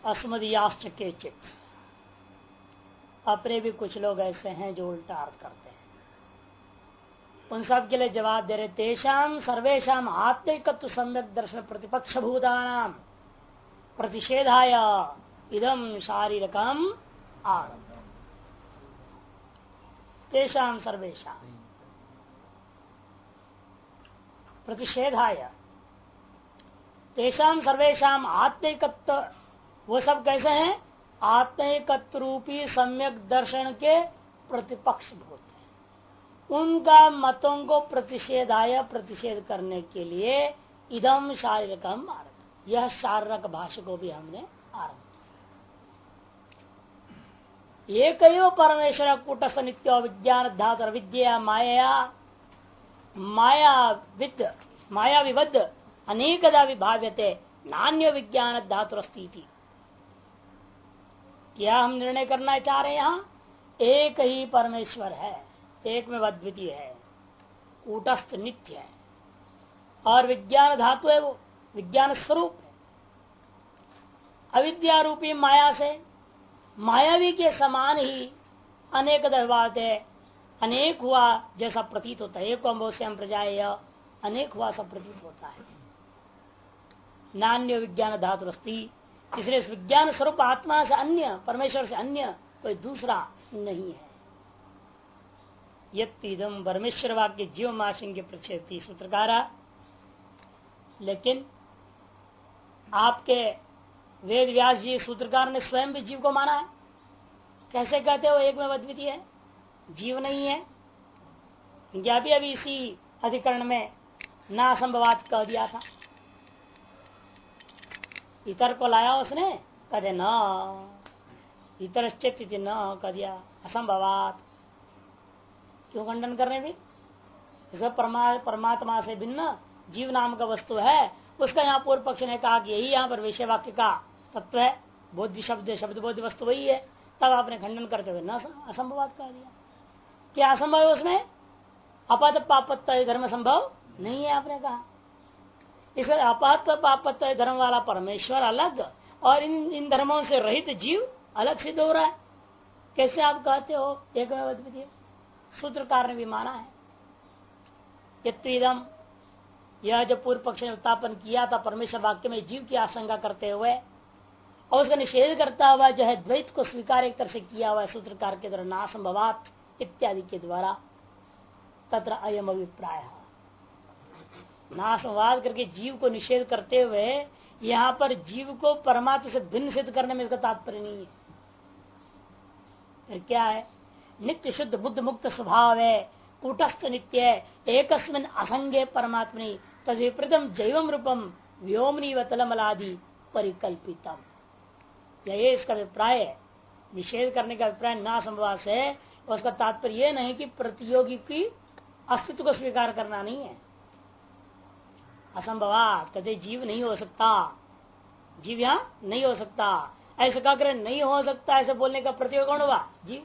अस्मदीयाश्च केचित, अपने भी कुछ लोग ऐसे हैं जो उल्टा अर्थ करते हैं। उन सब के लिए जवाब दे रहे, तेषाम सर्वेशम आत्मिकत्व सम्यक दर्शन प्रतिपक्ष भूतानाम प्रतिषेधाय इदम शारीरकम आरंभ। तेषाम सर्वेशम प्रतिषेधाय, तेषाम सर्वेशम आत्मिकत्व, वो सब कैसे हैं? आत्मिकत्व रूपी सम्यक दर्शन के प्रतिपक्ष भूत हैं। उनका मतों को प्रतिषेधाय, प्रतिषेध करने के लिए इदम शारीरकम आरंभ, यह शारीरक भाष्य को भी हमने आरंभ किया। एक परमेश्वर कूटस्थ नित्य विज्ञान धातु विद्या माया विबद्ध अनेकदा विभाव्यते नान्य विज्ञान धातुरस्ती। क्या हम निर्णय करना चाह रहे हैं? यहाँ एक ही परमेश्वर है, एक में अद्वितीय है, कूटस्थ नित्य है, और विज्ञान धातु है, वो विज्ञान स्वरूप है। अविद्या रूपी माया से मायावी के समान ही अनेक दरबार है, अनेक हुआ जैसा प्रतीत होता है। एक अम्बोश्याम प्रजाएय, अनेक हुआ सब प्रतीत होता है। नान्य विज्ञान धातुरस्ती, इसलिए इस विज्ञान स्वरूप आत्मा से अन्य, परमेश्वर से अन्य कोई दूसरा नहीं है। यम परमेश्वर वाक्य जीव माशंग के प्रच्छेदी सूत्रकारा। लेकिन आपके वेद व्यास जी सूत्रकार ने स्वयं भी जीव को माना है। कैसे कहते हो एक में अद्वितीय है, जीव नहीं है? क्या भी अभी इसी अधिकरण में ना संभवात कह दिया था। इतर को लाया उसने, कहते न इतर न कह दिया, असंभवात। क्यों खंडन करने भी? परमात्मा से भिन्न जीव नाम का वस्तु है, उसका यहाँ पूर्व पक्ष ने कहा कि यही यहाँ पर विषय वाक्य का तत्व है, बोध्य शब्द बोध्य वस्तु वही है। तब आपने खंडन करते हुए न असंभवात कह दिया। क्या असंभव है उसमें? अपद पापत्व धर्म संभव नहीं है, आपने कहा। इसलिए अपद पापत्व धर्म वाला परमेश्वर अलग और इन धर्मों से रहित जीव अलग सिद्ध हो रहा है। कैसे आप कहते हो एक में अद्वितीय? सूत्रकार ने भी माना है। यत्विदम, यह जो पूर्व पक्ष ने उत्थापन किया था परमेश्वर वाक्य में जीव की आशंका करते हुए और उसका निषेध करता हुआ जो है द्वैत को स्वीकार एक तरह से किया हुआ है सूत्रकार के द्वारा, नासंभवात इत्यादि के द्वारा, तत्र अयम अभिप्राय। नासंवाद करके जीव को निषेध करते हुए यहाँ पर जीव को परमात्मा से भिन्न सिद्ध करने में इसका तात्पर्य नहीं है। फिर क्या है? नित्य शुद्ध बुद्ध मुक्त स्वभाव है, कूटस्थ नित्य है, एकस्मिन् असंगे परमात्मनि तद्विपरीतम जैवम रूपम व्योमनी व तलमलादि परिकल्पितम। यही इसका अभिप्राय है। निषेध करने का अभिप्राय ना संभव से, उसका तात्पर्य यह नहीं कि प्रतियोगी की अस्तित्व को स्वीकार करना नहीं है। असंभवात कहते जीव नहीं हो सकता, जीव यहाँ नहीं हो सकता, ऐसे कहकर नहीं हो सकता ऐसे बोलने का प्रतियोग कौन हुआ? जीव।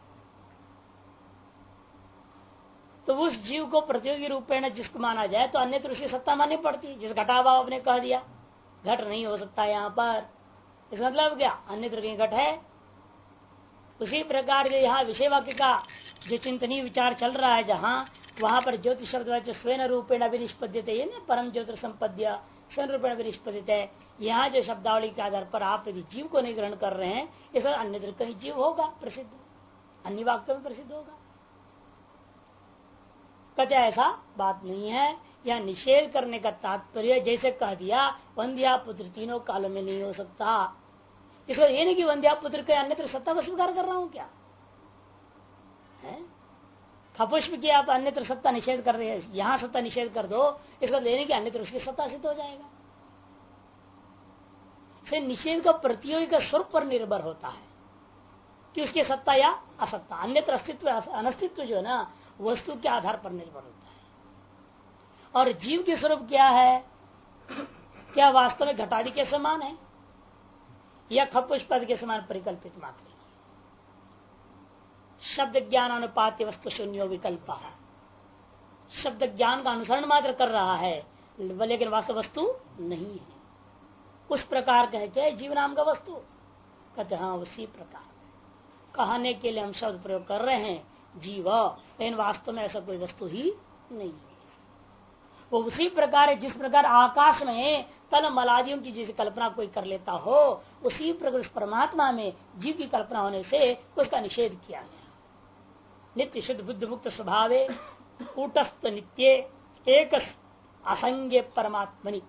तो उस जीव को प्रतियोगी रूपेण जिसको माना जाए तो अन्य उसकी सत्ता माननी पड़ती है। जिस घटाभाव आपने कह दिया घट नहीं हो सकता यहाँ पर, इसका मतलब क्या? अन्य कहीं घट है। उसी प्रकार के यहाँ विषय वाक्य का जो चिंतनीय विचार चल रहा है, जहाँ वहां पर ज्योतिष शब्द स्वयं रूपेण अभिनिष्पद्यते है ना, परम ज्योतिष संपद्य स्वयं रूपेण अभिनिष्पद्यते है। यहाँ जो शब्दावली के आधार पर आप यदि जीव को नहीं ग्रहण कर रहे हैं, इसका अन्य कहीं जीव होगा प्रसिद्ध, अन्य वाक्यों में प्रसिद्ध होगा। कहते ऐसा बात नहीं है। यह निषेध करने का तात्पर्य जैसे कह दिया वंध्या पुत्र तीनों कालों में नहीं हो सकता, इसका ये नहीं कि वंध्या पुत्र के अन्यत्र सत्ता का स्वीकार कर रहा हूं क्या है? खपुष्प की आप अन्यत्र सत्ता निषेध कर रहे हैं, यहां सत्ता निषेध कर दो, इसका लेने की अन्यत्र उसकी सत्ता सिद्ध हो जाएगा। फिर निषेध का प्रतियोगी का स्वरूप पर निर्भर होता है कि उसकी सत्ता या असत्ता, अन्यत्र अस्तित्व अनस्तित्व जो है ना वस्तु के आधार पर निर्भर होता है। और जीव के स्वरूप क्या है? क्या वास्तव में घटादि के समान है या खपुष्पद के समान परिकल्पित मात्र? शब्द ज्ञान अनुपात वस्तु शून्यो विकल्प, शब्द ज्ञान का अनुसरण मात्र कर रहा है लेकिन वास्तव वस्तु नहीं है। उस प्रकार कहते हैं जीव नाम का वस्तु कहते हाँ उसी प्रकार कहने के लिए हम शब्द प्रयोग कर रहे हैं जीव, लेकिन वास्तव में ऐसा कोई वस्तु ही नहीं है। वो उसी प्रकार है जिस प्रकार आकाश में तल मलादियों की जिस कल्पना कोई कर लेता हो, उसी प्रकार परमात्मा में जीव की कल्पना होने से उसका निषेध किया गया। नित्य शुद्ध बुद्ध मुक्त स्वभावे कूटस्थ नित्य एक असंज्ञ परमात्मनि,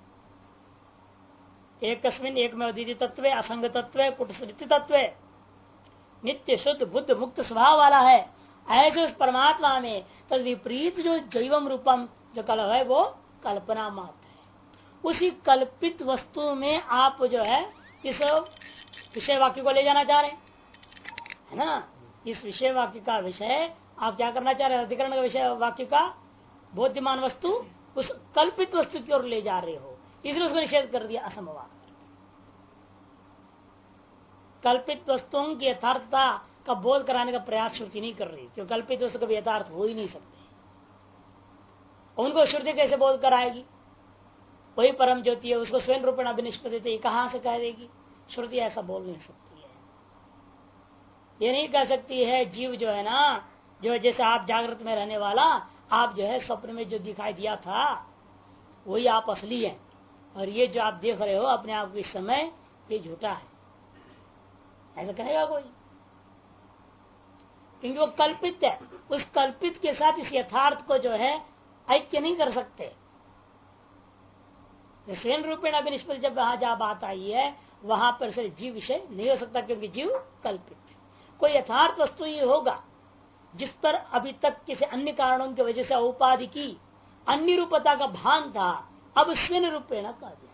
एकस्मिन् एक में अद्वितीय तत्व असंग तत्व कूटस्थ नित्य तत्व नित्य शुद्ध बुद्ध मुक्त स्वभाव वाला है। ऐसे उस परमात्मा में तद विपरीत जो जैवम रूपम जो कल है वो कल्पना मात्र है। उसी कल्पित वस्तु में आप जो है इस विषय वाक्य को ले जाना चाह रहे हैं, है ना। इस विषय वाक्य का विषय आप क्या करना चाह रहे हैं, अधिकरण का विषय वाक्य का बोध्यमान वस्तु उस कल्पित वस्तु की ओर ले जा रहे हो, इसलिए उसको निषेध कर दिया असंभवाद। कल्पित वस्तुओं की यथार्थता का बोध कराने का प्रयास श्रुति नहीं कर रही, क्योंकि कल्पित वस्तु कभी यथार्थ हो ही नहीं सकते। उनको श्रुति कैसे बोध कराएगी? वही परम ज्योति है, उसको स्वयं रूपेण अभिनिष्पत्ति कहां से कह देगी? श्रुति ऐसा बोल नहीं सकती है। ये नहीं कह सकती है जीव जो है ना, जो जैसे आप जागृत में रहने वाला, आप जो है स्वप्न में जो दिखाई दिया था वही आप असली है, और ये जो आप देख रहे हो अपने आप इस समय ये झूठा है, ऐसा कहेगा कोई? क्योंकि वो कल्पित है। उस कल्पित के साथ इस यथार्थ को जो है ऐक्य नहीं कर सकते। स्वयं रूपेण अभिनिष्पत्ति जब वहां जहां बात आई है वहां पर से जीव विषय नहीं हो सकता, क्योंकि जीव कल्पित है। कोई यथार्थ वस्तु ही होगा जिस पर अभी तक किसी अन्य कारणों की वजह से उपाधि की अन्य रूपता का भान था, अब स्वयं रूपेण कह दिया।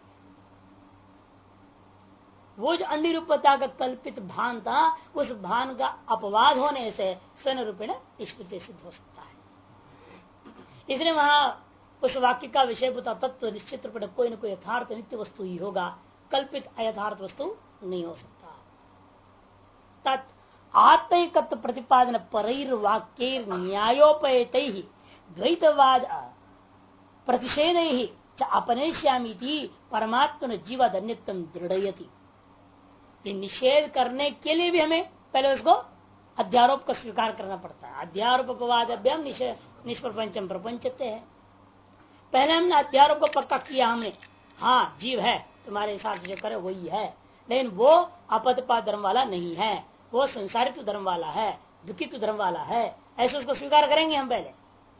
वो जो अन्य रूपता का कल्पित भान था, उस भान का अपवाद होने से स्वयं रूपेण निष्पत्ति सिद्ध हो सकता है। इसलिए वहां उस वाक्य का विषय बता तत्व निश्चित रूप कोई न कोई यथार्थ नित्य वस्तु ही होगा, कल्पित अयथार्थ वस्तु नहीं हो सकता। तत् आत्मैकत्व प्रतिपादन परैर वाक्य न्यायोपयत ही द्वैतवाद प्रतिषेध ही अपनेश्यामी परमात्मा जीवादन्यत्म दृढ़यति। ये निषेध करने के लिए भी हमें पहले उसको अध्यारोप को स्वीकार करना पड़ता है। अध्यारोप अपवादभ्याम निष्प्रपंचम प्रपंचते है। पहले हमने अध्यारोप को पक्का किया हमने, हाँ जीव है तुम्हारे हिसाब से जो करे वही है, लेकिन वो अपदपा धर्म वाला नहीं है, वो संसारित धर्म वाला है, दुखित धर्म वाला है, ऐसे उसको स्वीकार करेंगे हम पहले,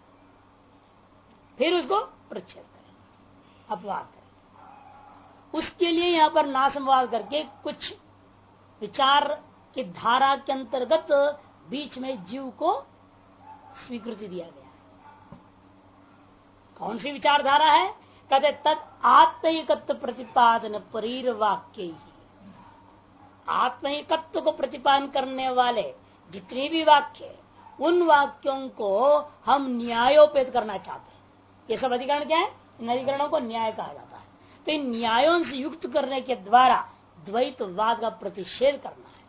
फिर उसको प्रच्छेद करेंगे, अपवाद करेंगे। उसके लिए यहाँ पर नासंवाद करके कुछ विचार की धारा के अंतर्गत बीच में जीव को स्वीकृति दिया गया है। कौन सी विचारधारा है? कहते तत् आत्मैकत्व प्रतिपादन परीर वाक्य ही। आत्मैकत्व को प्रतिपादन करने वाले जितने भी वाक्य, उन वाक्यों को हम न्यायोपेत करना चाहते हैं। ये सब अधिकरण क्या है? इन अधिकरणों को न्याय कहा जाता है। तो इन न्यायों से युक्त करने के द्वारा द्वैतवाद का प्रतिषेध करना है।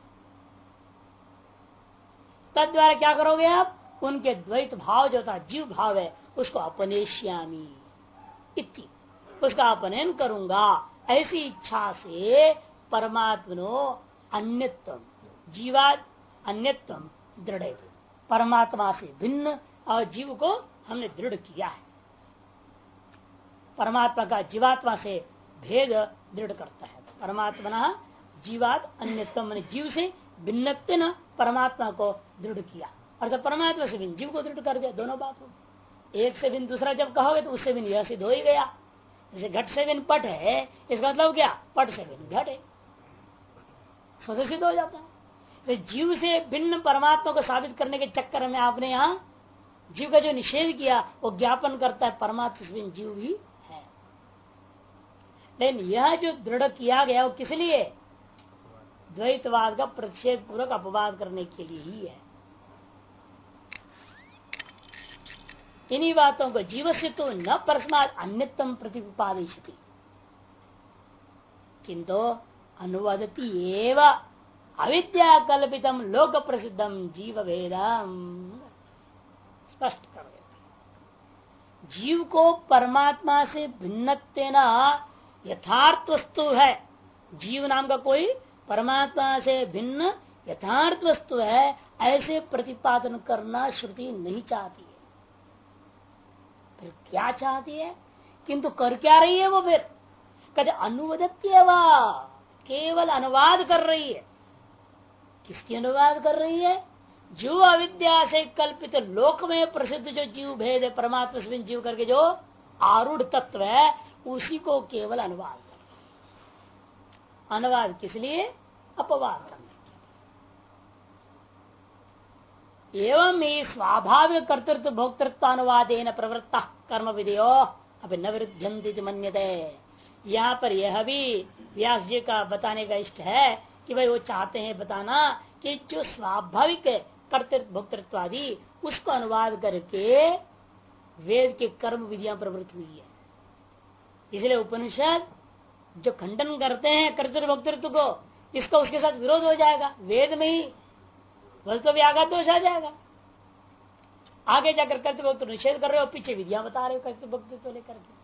तद द्वारा क्या करोगे आप? उनके द्वैत भाव जो था जीव भाव है उसको अपनेश्यामी इति, उसका अपनयन करूंगा, ऐसी इच्छा से परमात्मनो अन्यत्व जीवाद अन्यत्व दृढ़, परमात्मा से भिन्न और जीव को हमने दृढ़ किया है। परमात्मा का जीवात्मा से भेद दृढ़ करता है। परमात्मा जीवाद अन्यत्व जीव से भिन्नत्व न परमात्मा को दृढ़ किया, अर्थात परमात्मा से भिन्न जीव को दृढ़ कर दिया। दोनों बात हो, एक से भिन्न दूसरा जब कहोगे तो उससे भिन्न यह सिद्ध हो ही गया। जैसे घट से भिन्न पट है, इसका मतलब क्या? पट से भिन्न घट है, स्वतः सिद्ध हो जाता है। तो जीव से भिन्न परमात्मा को साबित करने के चक्कर में आपने यहाँ जीव का जो निषेध किया वो ज्ञापन करता है परमात्मा से भिन्न जीव भी है। लेकिन यह जो दृढ़ किया गया वो किस लिए? द्वैतवाद का प्रतिषेध पूर्वक अपवाद करने के लिए ही है। इन्हीं बातों को जीव से तो न परस्मात् अन्यतम प्रतिपादिशति किंतु अनुवादती एव अविद्या कल्पितम लोक प्रसिद्धम जीव भेदम स्पष्ट कर देते। जीव को परमात्मा से भिन्नत्वेन यथार्थ वस्तु है, जीव नाम का कोई परमात्मा से भिन्न यथार्थ वस्तु है ऐसे प्रतिपादन करना श्रुति नहीं चाहती है। फिर क्या चाहती है? किंतु कर क्या रही है वो? फिर कहते अनुवदत्य केवल अनुवाद कर रही है। किसकी अनुवाद कर रही है? जो अविद्या से कल्पित लोक में प्रसिद्ध जो जीव भेद है, परमात्मा से जीव करके जो आरूढ़ तत्व है, उसी को केवल अनुवाद कर। अनुवाद किस लिए? अपवाद करने के लिए। एवं ही स्वाभाविक कर्तृत्व भोक्तृत्व अनुवादेन प्रवृत्ता कर्म विधियो अभी न विरुद्धन्ति मन्यते। यहाँ पर यह भी व्यास जी का बताने का इष्ट है कि भाई वो चाहते हैं बताना कि जो स्वाभाविक कर्तृत्व भोक्तृत्व आदि उसको अनुवाद करके वेद के कर्म विधियां प्रवृत्त हुई है। इसलिए उपनिषद जो खंडन करते हैं कर्तृत्व भोक्तृत्व को, इसका उसके साथ विरोध हो जाएगा। वेद में ही वस्तु व्याघात दोष आ जाएगा। आगे जाकर कर्तृत्व भोक्तृत्व निषेध कर रहे हो, पीछे विधियां बता रहे हो कर्तृत्व भोक्तृत्व लेकर के।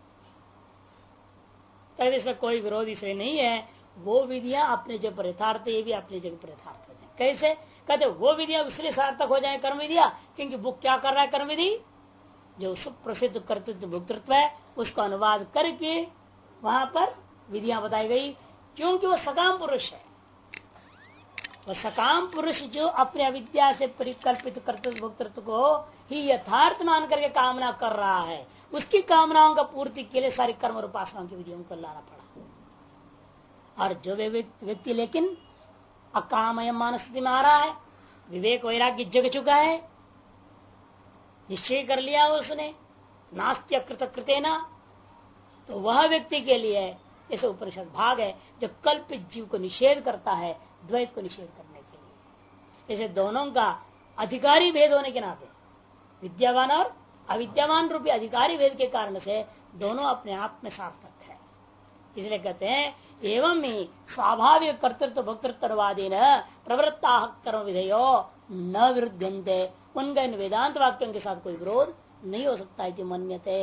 इसमें कोई विरोध इसलिए नहीं है। वो विधियां अपने जगह पर यथार्थ, ये भी अपने जगह पर यथार्थ हो जाए। कैसे? कहते वो विधियां इसलिए सार्थक हो जाए कर्म विधियां, क्योंकि वो क्या कर रहा है? कर्म विधि जो सुप्रसिद्ध कर्तृत्व भोक्तृत्व है उसको अनुवाद करके वहां पर विधियां बताई गई। क्योंकि वो सकाम पुरुष है। वह सकाम पुरुष जो अपने अविद्या से परिकल्पित कर्तृत्व भोक्तृत्व को ही यथार्थ मान करके कामना कर रहा है, उसकी कामनाओं का पूर्ति के लिए सारी कर्म और उपासनाओं की विधियों को लाना पड़ा। और जो व्यक्ति लेकिन अकामय मानस्थिति में आ रहा है, विवेक वैराग्य जग चुका है, निश्चय कर लिया उसने नास्त्य कृत कृतेना, तो वह व्यक्ति के लिए ऐसे उपनिषद भाग है जो कल्पित जीव को निषेध करता है, द्वैत को निषेध करने के लिए। जैसे दोनों का अधिकारी भेद होने के नाते, विद्यावान और अविद्यावान रूपी अधिकारी भेद के कारण से दोनों अपने आप में सार्थक है। इसलिए कहते हैं एवं ही स्वाभाविक कर्तृत्व भोक्तृत्ववादी न प्रवृत्ता कर्म विधेयो न विरुद्धन्ते। उनका इन वेदांत वाक्यों के साथ कोई विरोध नहीं हो सकता है कि मन्यते।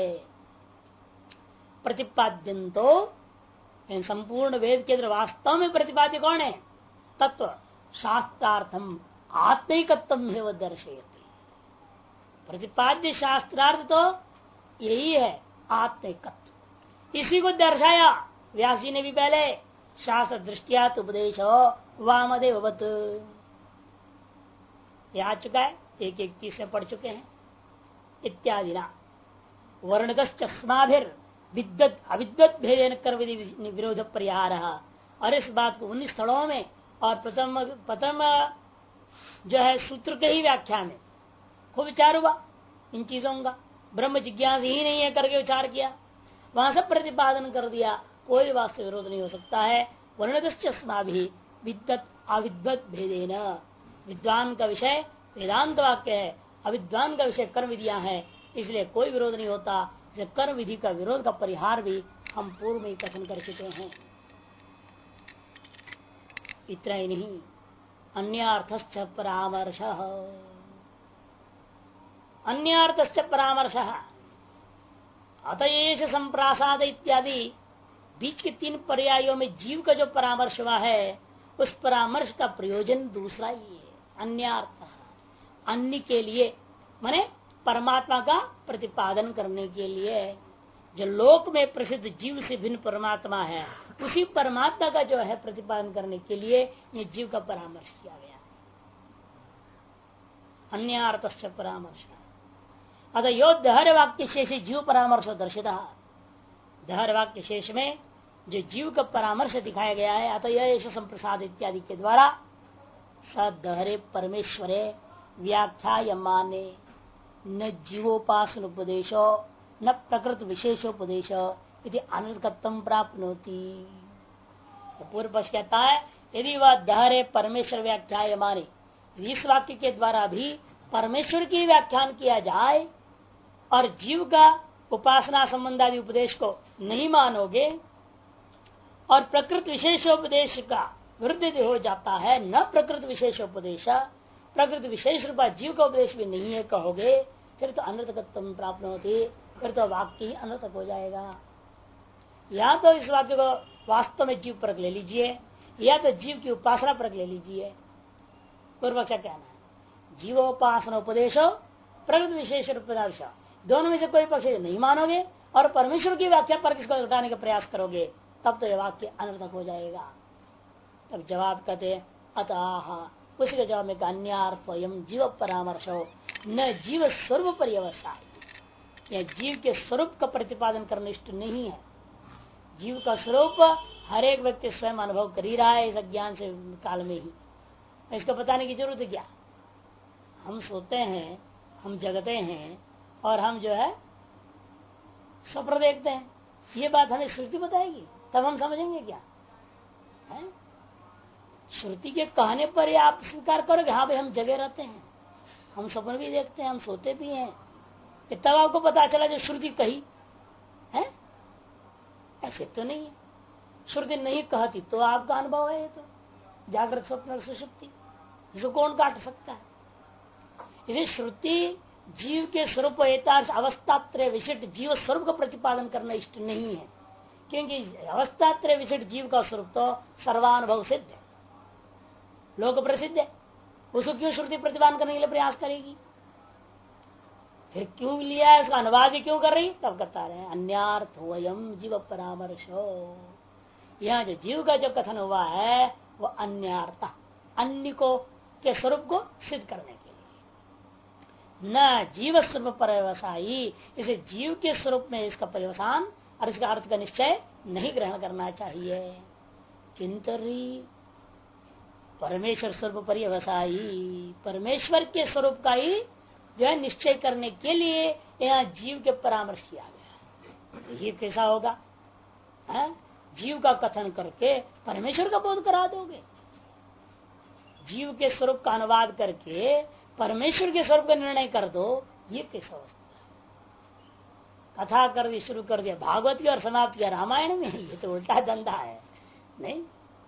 प्रतिपाद्यंतो इन संपूर्ण वेद के अंदर वास्तव में प्रतिपाद्य कौन है? तत्व शास्त्रार्थम आत्मिकत्व है, वह दर्शयति। प्रतिपाद्य शास्त्रार्थ तो यही है, आत्मिकत्व। इसी को दर्शाया व्यास जी ने भी पहले। शास्त्र दृष्टियात उपदेश वामदेववत आ चुका है, एक एक तीसरे पढ़ चुके हैं। इत्यादि ना वर्णगस्माभिर विद्वत अविद्वत भेदेन कर विरोध परिहार। और इस बात को 19 स्थलों में और प्रथम जो है सूत्र के ही व्याख्या में खूब विचार हुआ इन चीजों का। ब्रह्म जिज्ञासा ही नहीं है करके विचार किया, वहां सब प्रतिपादन कर दिया। कोई वास्तव विरोध नहीं हो सकता है। वर्णगस्मा भी विद्वत अविद्वत भेदेन, विद्वान का विषय वेदांत वाक्य है, अविद्वान का विषय कर्म विधियां है, इसलिए कोई विरोध नहीं होता। कर्म विधि का विरोध का परिहार भी हम पूर्व में कथन कर चुके हैं। इतना ही नहीं, अन्यार्थश्च परामर्श, अन्यार्थश्च परामर्श अतएष संप्रासाद इत्यादि बीच के 3 पर्यायों में जीव का जो परामर्श हुआ है, उस परामर्श का प्रयोजन दूसरा ही है। अन्यार्थ, अन्य के लिए माने परमात्मा का प्रतिपादन करने के लिए। जो लोक में प्रसिद्ध जीव से भिन्न परमात्मा है, उसी परमात्मा का जो है प्रतिपादन करने के लिए ये जीव का परामर्श किया गया। अन्यार्थश्च परामर्श अतः यो दहर वाक्य शेष जीव परामर्श दर्शिता। दहर वाक्य शेष में जो जीव का परामर्श दिखाया गया है, अतः यह संप्रसाद इत्यादि के द्वारा सदहरे परमेश्वरे व्याख्यायमाने न जीवोपासन उपदेशो न प्रकृत विशेषोपदेश यदि अनर्थकत्वम प्राप्त होती। पूर्व पक्ष कहता है यदि वह दहरे परमेश्वर व्याख्यायमाने, इस वाक्य के द्वारा भी परमेश्वर की व्याख्यान किया जाए और जीव का उपासना संबंधादि उपदेश को नहीं मानोगे और प्रकृत विशेषोपदेश का विरुद्ध हो जाता है, न प्रकृत विशेषोपदेश, प्रकृति विशेष रूपा जीव का उपदेश भी नहीं है कहोगे, फिर तो अनर्थकत्व प्राप्त होती, फिर तो वाक्य ही अनर्थक हो जाएगा। या तो इस वाक्य को वास्तव में जीव पर ले लीजिए, या तो जीव की उपासना पर ले लीजिए। पूर्व पक्ष कहना है जीवोपासना उपदेशो प्रगत विशेष रूपदांश, दोनों में से कोई पक्ष नहीं मानोगे और परमेश्वर की व्याख्या पर किसको उठाने का प्रयास करोगे तब तो यह वाक्य अनर्थक हो जाएगा। तब जवाब कहते अतः, उसी के जवाब में अन्यार्थम जीव परामर्शो न जीव स्वरूप पर्यवसाय, यह जीव के स्वरूप का प्रतिपादन करना इष्ट नहीं है। जीव का स्वरूप हर एक व्यक्ति स्वयं अनुभव कर ही रहा है इस अज्ञान से काल में ही, इसको बताने की जरूरत है क्या? हम सोते हैं, हम जगते हैं और हम जो है स्वप्न देखते हैं, ये बात हमें श्रुति बताएगी तब हम समझेंगे क्या है? श्रुति के कहने पर ही आप स्वीकार करोगे हाँ भाई हम जगे रहते हैं, हम स्वप्न भी देखते हैं, हम सोते भी हैं, तब आपको पता चला जो श्रुति कही है। ऐसे तो नहीं है, श्रुति नहीं कहती तो आपका अनुभव है, ये तो जागृत स्वप्न सुषुप्ति इसको कौन काट सकता है? इसे श्रुति जीव के स्वरूप अवस्थात्रय विशिष्ट जीव स्वरूप का प्रतिपादन करना इष्ट नहीं है, क्योंकि अवस्थात्रय विशिष्ट जीव का स्वरूप तो सर्वानुभव सिद्ध है, लोक प्रसिद्ध है, उसको क्यों श्रुति प्रतिपादन करने के लिए प्रयास करेगी? फिर क्यों लिया है, इसका अनुवाद ही क्यों कर रही? तब करता रहे अन्यार्थ वयम जीव परामर्शो, यहाँ जो जीव का जो कथन हुआ है वो अन्यार्थ, अन्य को के स्वरूप को सिद्ध करने के लिए, न जीव स्वरूप पर्यवसायी, इसे जीव के स्वरूप में इसका पर्यवसान और इसका अर्थ का निश्चय नहीं ग्रहण करना चाहिए। किंतरी परमेश्वर स्वरूप पर्यवसायी, परमेश्वर के स्वरूप का ही जो है निश्चय करने के लिए यहाँ जीव के परामर्श किया गया। तो ये कैसा होगा है? जीव का कथन करके परमेश्वर का बोध करा दोगे, जीव के स्वरूप का अनुवाद करके परमेश्वर के स्वरूप का निर्णय कर दो, ये कैसा हो सकता है? कथा कर दी, शुरू कर दिया भागवत की और समाप्त किया रामायण में, ये तो उल्टा धंधा है। नहीं,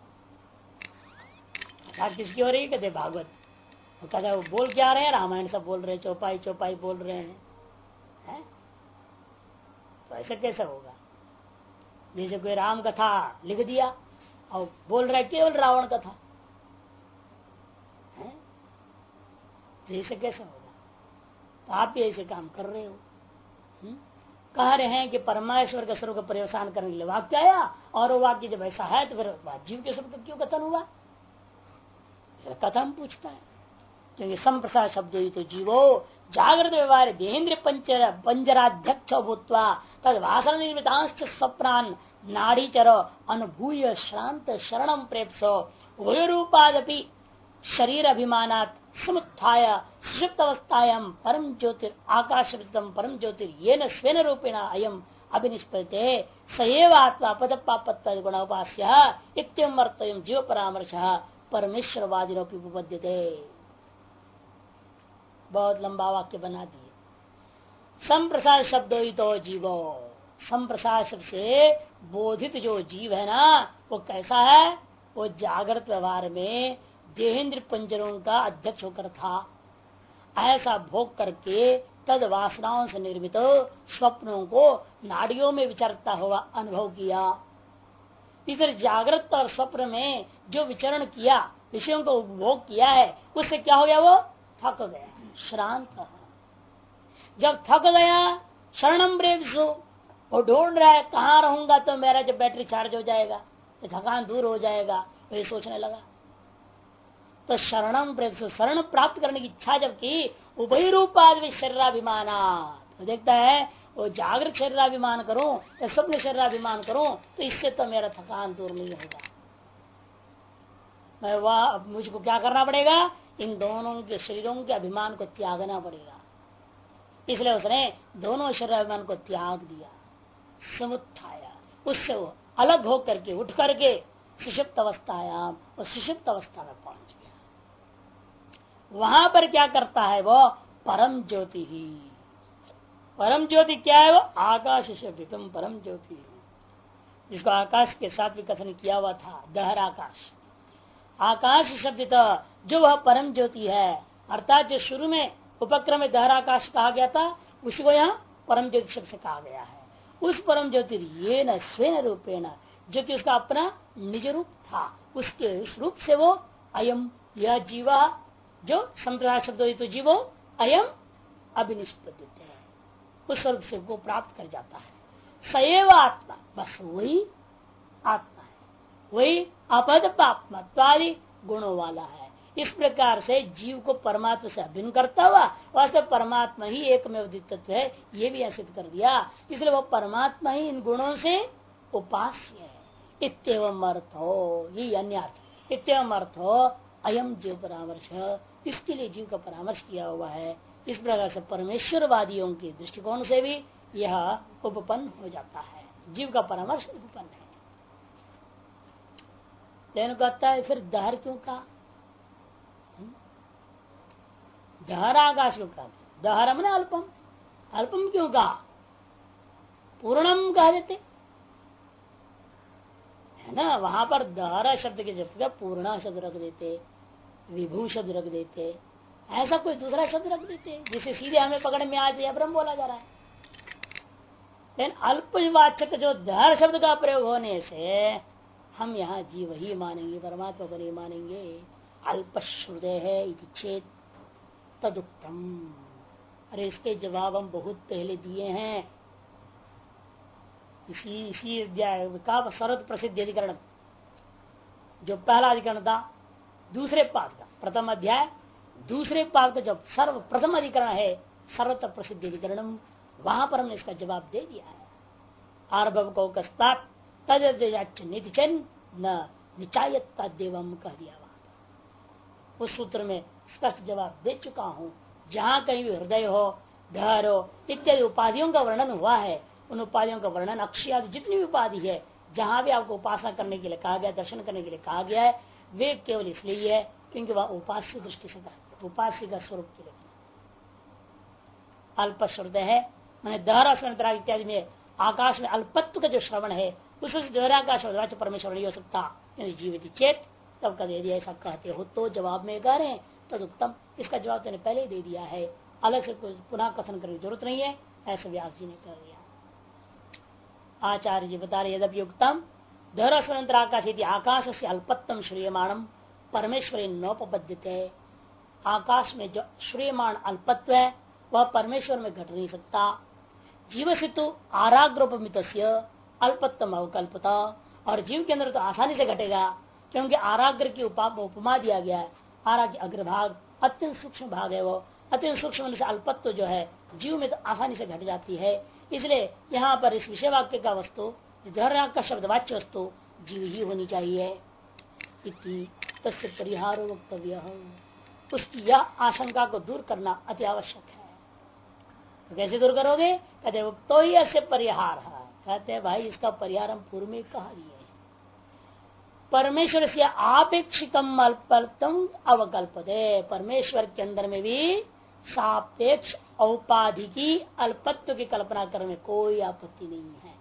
कथा किसकी हो रही है? कहते भागवत, कथा वो बोल क्या रहे हैं? रामायण सब बोल रहे हैं, चौपाई चौपाई बोल रहे हैं, तो ऐसा कैसा होगा? जैसे कोई राम कथा लिख दिया और बोल रहा है केवल रावण कथा, ऐसे कैसे होगा? तो आप भी ऐसे काम कर रहे हो। कह रहे हैं कि परमेश्वर के स्वरूप का पर्यवसान करने के लिए वाक्य आया, और वो वाक्य जब ऐसा है तो फिर जीव के स्वरूप का क्यों कथन हुआ? कथन पूछता है, क्योंकि संप्रसाद शब्द ही तो जीवो जागृत व्यवहार देहेन्द्र पंजराध्यक्ष भूतवा तद वासना निर्मितांश स्वप्नान नाड़ीचर अनुभूय श्रांत शरणम प्रेप्सो वयोरूपादपि शरीर अभिमानात् समुत्थाय सुषुप्त अवस्थायां परम ज्योतिर आकाशवृत्तम परम ज्योतिर येन स्वेन रूपेण अयम अभिनिष्पते सएव आत्मा पदपापत्व गुणोपास्य इत्यम अर्थयम जीव परामर्श परमेश्वरवादिनोपि उपपद्यते। बहुत लंबा वाक्य बना दिए। संप्रसाद शब्द ही तो जीवो, संप्रसाद शब्द से बोधित जो जीव है ना वो कैसा है? वो जागृत व्यवहार में देहेंद्र पंजरों का अध्यक्ष होकर था, ऐसा भोग करके तद वासनाओं से निर्मित स्वप्नों को नाड़ियों में विचरता हुआ अनुभव किया। इधर जागृत और स्वप्न में जो विचरण किया, विषयों को उपभोग किया है, उससे क्या हो गया? वो थक गया, श्रांत। जब थक गया शरणम प्रेप्सु, वो ढूंढ रहा है कहाँ रहूंगा तो मेरा जब बैटरी चार्ज हो जाएगा, तो थकान दूर हो जाएगा, वही सोचने लगा। तो शरणम प्रेप्सु, शरण प्राप्त करने की इच्छा जब की, उभय रूपाद शरीराभिमाना, तो देखता है वो जागृत शरीराभिमान करूं या स्वप्न शरीराभिमान करूं तो इससे तो मेरा थकान दूर नहीं होगा। मैं वह मुझको क्या करना पड़ेगा? इन दोनों के शरीरों के अभिमान को त्यागना पड़ेगा। इसलिए उसने दोनों शरीराभिमान को त्याग दिया, समुत्थाया, उससे वो अलग होकर के उठ करके सुषुप्त अवस्थायाम, और सुषुप्त अवस्था में पहुंच गया। वहां पर क्या करता है वो? परम ज्योति ही। परम ज्योति क्या है? वो आकाश शब्दितम परम ज्योति, जिसको आकाश के साथ भी कथन किया हुआ था, दहर आकाश। आकाश शब्दित जो वह परम ज्योति है, अर्थात जो शुरू में उपक्रम में दहर आकाश कहा गया था, उसको यहाँ परम ज्योति शब्द से कहा गया है। उस परम ज्योति ये न स्वेन रूपेण, जो कि उसका अपना निज रूप था, उसके उस रूप से वो अयम यह जीवा जो संप्रदाय शब्द हो तो जीवो अयम अभिनिष्पदित है, उस स्वरूप से वो प्राप्त कर जाता है। सएव आत्मा, बस वही आत्मा है, वही अपद पात्मात्वादि गुणों वाला है। इस प्रकार से जीव को परमात्मा से अभिन्न करता हुआ वास्तव परमात्मा ही एकमेव द्वितीय है, ये भी सिद्ध कर दिया। इसलिए वो परमात्मा ही इन गुणों से उपास्य है। इत्येवम अर्थो, ये अन्य अर्थ, इत्येवम अर्थो अयम जीव परामर्श, इसके लिए जीव का परामर्श किया हुआ है। इस प्रकार से परमेश्वरवादियों के दृष्टिकोण से भी यह उपपन्न हो जाता है, जीव का परामर्श उपपन्न है। लेकिन कहता है फिर दहर क्यों कहा, दहर आकाश क्यों कहा, दहर मैंने अल्पम, अल्पम क्यों कहा, पूर्णम कह देते है ना। वहां पर दहरा शब्द के जगह पूर्णा शब्द रख देते, विभू शब्द रख देते, ऐसा कोई दूसरा शब्द रख देते जिसे सीधे हमें पकड़ में आ जाए, ब्रह्म बोला जा रहा है। लेकिन अल्पवाचक जो दहर शब्द का प्रयोग होने से हम यहाँ जीव ही मानेंगे, परमात्मा को नहीं मानेंगे। अल्पश्रुदय है इति चेत तदुक्तम, अरे इसके जवाब हम बहुत पहले दिए हैं। इसी अध्याय का सर्वत प्रसिद्ध अधिकरण, जो पहला अधिकरण था दूसरे पाद का, प्रथम अध्याय दूसरे पाद का जो सर्व प्रथम अधिकरण है सर्वत प्रसिद्ध अधिकरण, वहां पर हमने इसका जवाब दे दिया है। आरभव को कस्तात तदचन न निचायत देवम कह दिया। उस सूत्र में स्पष्ट जवाब दे चुका हूँ। जहाँ कहीं भी हृदय हो, धर हो इत्यादि उपाधियों का वर्णन हुआ है, उन उपाधियों का वर्णन अक्षय आदि जितनी भी उपाधि है, जहाँ भी आपको उपासना करने के लिए कहा गया, दर्शन करने के लिए कहा गया है, वे केवल इसलिए है क्योंकि वह उपास्य दृष्टि से उपास्य का स्वरूप के लिए अल्प श्रुत है। मैंने दहरा स्वतंत्र इत्यादि में आकाश में अल्पत्व का जो श्रवण है उसमें दहराकाश परमेश्वर नहीं हो सकता जीवित चेत, तब कह दिया ऐसा कहते हो तो जवाब में कह रहे हैं तदुक्तम, इसका जवाब मैंने पहले ही दे दिया है, अलग से पुनः कथन करने की जरूरत नहीं है, ऐसे व्यास जी ने कह दिया। आचार्य जी बता रहे यद्यपि युक्तम दहरा स्वतंत्र आकाश यदि आकाश से अल्पत्तम श्रूयमाणम परमेश्वर नोपबद्धित, आकाश में जो श्रूयमाण अल्पत्व है वह परमेश्वर में घट नहीं सकता। जीव से तो आराग्रोपमित अल्पत्तम अवकल्पता, और जीव के अंदर तो आसानी से घटेगा क्योंकि आराग्र की उपमा दिया गया है। आरा की अग्रभाग अत्यंत सूक्ष्म भाग है, वो अत्यंत सूक्ष्म से अल्पत्व जो है जीव में तो आसानी से घट जाती है। इसलिए यहाँ पर इस विषय वाक्य का वस्तु का शब्द वाच्य वस्तु जीव ही होनी चाहिए। तस्य परिहारो वक्तव्य, उसकी यह आशंका को दूर करना अति आवश्यक है। तो कैसे दूर करोगे, कहते तो ही ऐसे परिहार है। कहते हैं भाई इसका परिहार हम पूर्व में कहा दिए, परमेश्वर से आपेक्षिकम अल्पत्वम अवकल्पते, परमेश्वर के अंदर में भी सापेक्ष औपाधि की अल्पत्व की कल्पना करने में कोई आपत्ति नहीं है।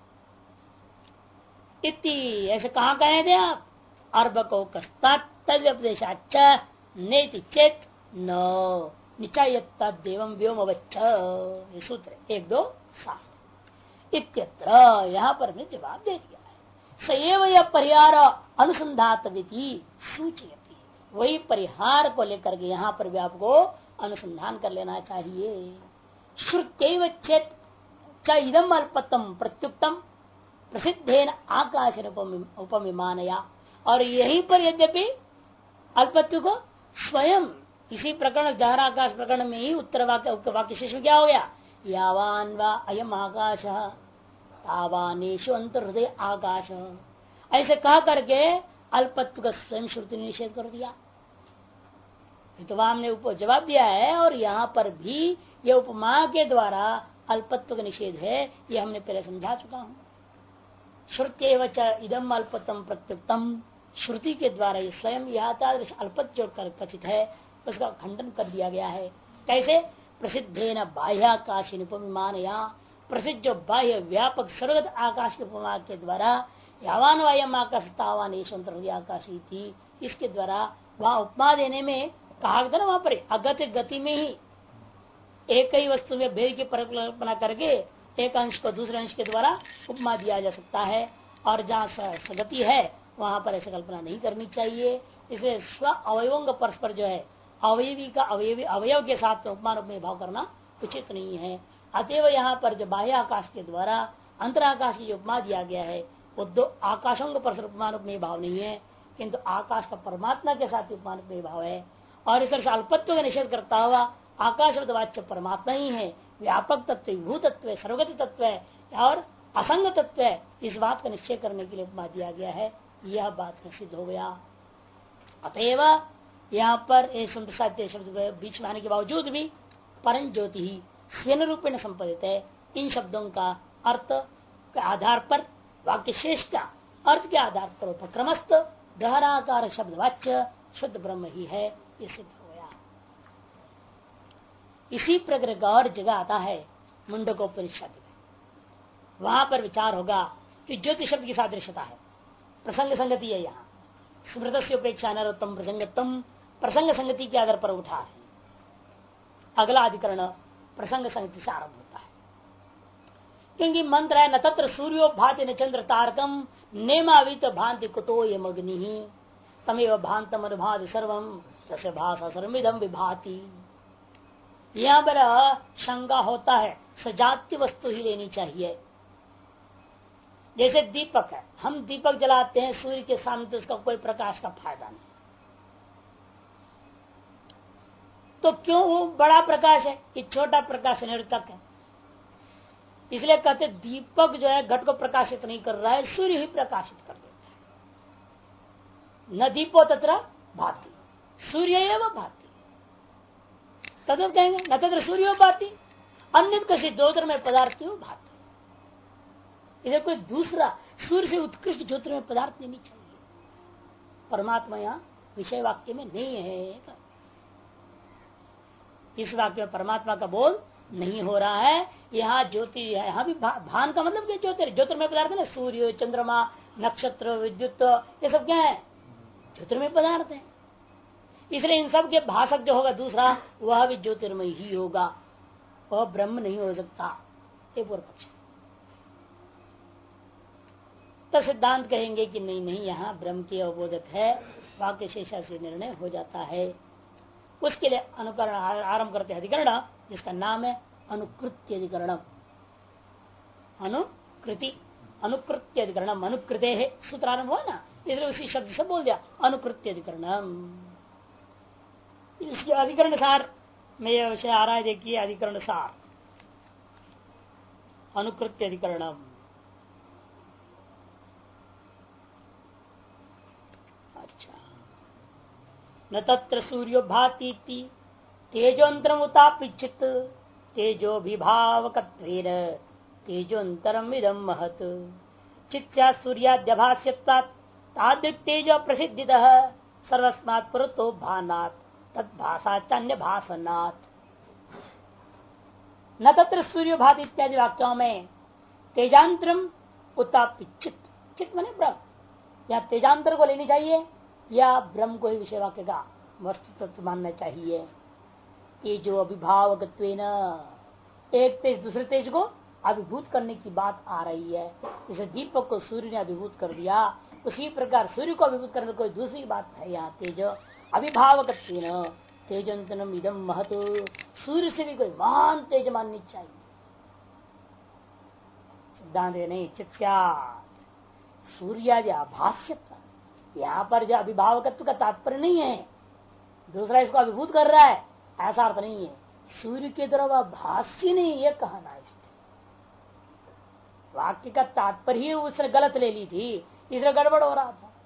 इति ऐसे कहा कहे थे आप, अर्भ को कस्तादेशाच नेति चेत न निचायत्ता देवम व्योम ये सूत्र 1-2-7 इत्यत्र, यहाँ पर हमने जवाब दे दिया है। सएव यह परिहार अनुसंधातविति सूचयति, वही परिहार को लेकर के यहाँ पर भी आपको अनुसंधान कर लेना चाहिए। श्रुत्यैव चेत च इदम अल्पतम प्रत्युक्तम प्रसिद्धेन आकाश उपमिमानया, और यहीं पर यद्यपि अल्पत्व को स्वयं इसी प्रकरण दहराकाश प्रकरण में ही उत्तर वाक्य शेष में क्या हो गया, यावान वा अयम आकाश तावानेशु अंतर्हृदय आकाश, ऐसे कहा करके अल्पत्व का स्वयं श्रुति ने निषेध कर दिया। तो हमने जवाब दिया है, और यहाँ पर भी यह उपमा के द्वारा अल्पत्व का निषेध है, ये हमने पहले समझा चुका हूँ। श्रुत्यैव च इदम अल्पतम प्रत्युक्तम, श्रुति के द्वारा ये स्वयं यह अल्पत्व जो कथित है उसका खंडन कर दिया गया है। कैसे, प्रसिद्धेन बाह्याकाश उपमानया, प्रसिद्ध जो बाह्य व्यापक सर्वगत आकाश के उपमा के द्वारा यावान वायम आकाश तावान ईश्वर आकाश थी, इसके द्वारा वहां उपमा देने में कहा गया ना, वहां पर अगत गति में ही एक ही वस्तु में भेद की परिकल्पना करके एक अंश को दूसरे अंश के द्वारा उपमा दिया जा सकता है। और जहाँ सगति है वहां पर ऐसी कल्पना नहीं करनी चाहिए। इसलिए स्व अवयवों परस्पर जो है अवयवी का अवयव के साथ उपमान में भाव करना उचित नहीं है। अतएव यहाँ पर जो बाह्य आकाश के द्वारा अंतराकाश की जो उपमा दिया गया है वो दो आकाशों का परस्पर उपमान में भाव नहीं है, किंतु आकाश का परमात्मा के साथ उपमान में भाव है। और इस तरह से अल्पत्व का निषेध करता हुआ आकाश वाच्य परमात्मा ही है, व्यापक तत्व, भू तत्व, सर्वगत तत्व है और असंग तत्व है। इस बात का निश्चय करने के लिए उपमा दिया गया है। यह बात सिद्ध हो गया। अतएव यहाँ पर साध्य शब्द बीच में आने के बावजूद भी परम ज्योति ही स्वेन रूपेण संपादित है। इन शब्दों का अर्थ के आधार पर वाक्य शेष का अर्थ के आधार पर उपक्रमस्थ गहराकार शब्द वाच्य शुद्ध ब्रह्म ही है, ये सिद्ध हो गया। इसी प्रकार का और जगह आता है मुंडकोपनिषद में, वहां पर विचार होगा कि ज्योति शब्द की सादृश्यता है, प्रसंग संगति है। यहाँ स्मृत से उपेक्षा नरोत्तम प्रसंगतम प्रसंग संगति के आधार पर उठा है। अगला अधिकरण प्रसंग संगति से आरंभ होता है, क्योंकि मंत्र है न तत्र सूर्यो भाति न चंद्र तारकम नेमावित भांति कुतो यम अग्नि तमेव भांतम अनुभाति सर्वम तस्य भाषा सर्वमिदम विभाति। यहाँ पर शंका होता है सजातीय वस्तु ही लेनी चाहिए। जैसे दीपक है, हम दीपक जलाते हैं सूर्य के सामने तो उसका कोई प्रकाश का फायदा नहीं, तो क्यों वो बड़ा प्रकाश है, ये छोटा प्रकाश निरर्थक है। इसलिए कहते दीपक जो है घट को प्रकाशित नहीं कर रहा है, सूर्य ही प्रकाशित कर देता है। न दीपो तत्र भाति सूर्य एवं भाति, तद कहेंगे न तत्र सूर्यो भाति अन्य किसी दोत्र में पदार्थ भाति। इसे कोई दूसरा सूर्य से उत्कृष्ट ज्योतिर्मय पदार्थ नहीं चाहिए। परमात्मा यहाँ विषय वाक्य में नहीं है। इस वाक्य में परमात्मा का बोध नहीं हो रहा है। यहाँ ज्योति है, यहाँ भी भान का मतलब क्या ज्योतिर्मय पदार्थ है ना, सूर्य चंद्रमा नक्षत्र विद्युत ये सब क्या है, ज्योतिर्मय पदार्थ है। इसलिए इन सब के भाषक जो होगा दूसरा वह भी ज्योतिर्मय ही होगा, वह ब्रह्म नहीं हो सकता। एक पूर्व पक्ष तो सिद्धांत कहेंगे कि नहीं नहीं, यहाँ ब्रह्म की अवबोधक है, वाक्य शेषा से निर्णय हो जाता है। उसके लिए अनुकरण आरंभ करते हैं अधिकरण जिसका नाम है अनुकृत्य अधिकरणम। अनुकृति अनुकृत्य अधिकरणम, अनुकृते है सूत्र आरंभ हुआ ना, इसलिए उसी शब्द से बोल दिया अनुकृत्य अधिकरणम। इसके अधिकरण सार में यह विषय आ रहा है, देखिए अधिकरण सार अनुकृत्य अधिकरणम। न तत्र सूर्यो भाति तेजोन्तरम उतापिच्छित तेजोभिभावकत्वेन तेजोन्तरम इदं महत् चित्या सूर्याद्यभास्यत्वात् तादृक् तेजो प्रसिद्धितः सर्वस्मात् पुरतो भानात् तद्भासाचान्य भासनात्। न तत्र सूर्यो भाति इत्यादि वाक्यों में तेजांतरम उतापिच्छित, चित माने ब्रह्म, या तेजांतर को लेनी चाहिए या ब्रह्म को ही विषय वाक्य का वस्तु तत्व मानना चाहिए। तेजो अभिभावकत्वेन, एक तेज दूसरे तेज को अभिभूत करने की बात आ रही है। जैसे दीपक को सूर्य ने अभिभूत कर दिया, उसी प्रकार सूर्य को अभिभूत करने कोई दूसरी बात है। यहाँ तेज अभिभावकत्वेन तेजंतनम इदम महत्, सूर्य से भी कोई महान तेज माननी चाहिए। सिद्धांत नहीं, चित्स्यात् सूर्यादि आभास्यत्व, यहाँ पर जो अभिभावकत्व का तात्पर्य नहीं है दूसरा इसको अभिभूत कर रहा है, ऐसा अर्थ नहीं है। सूर्य की तरफ भाष्य नहीं, ये कहना है। वाक्य का तात्पर्य उसने गलत ले ली थी, इसलिए गड़बड़ हो रहा था।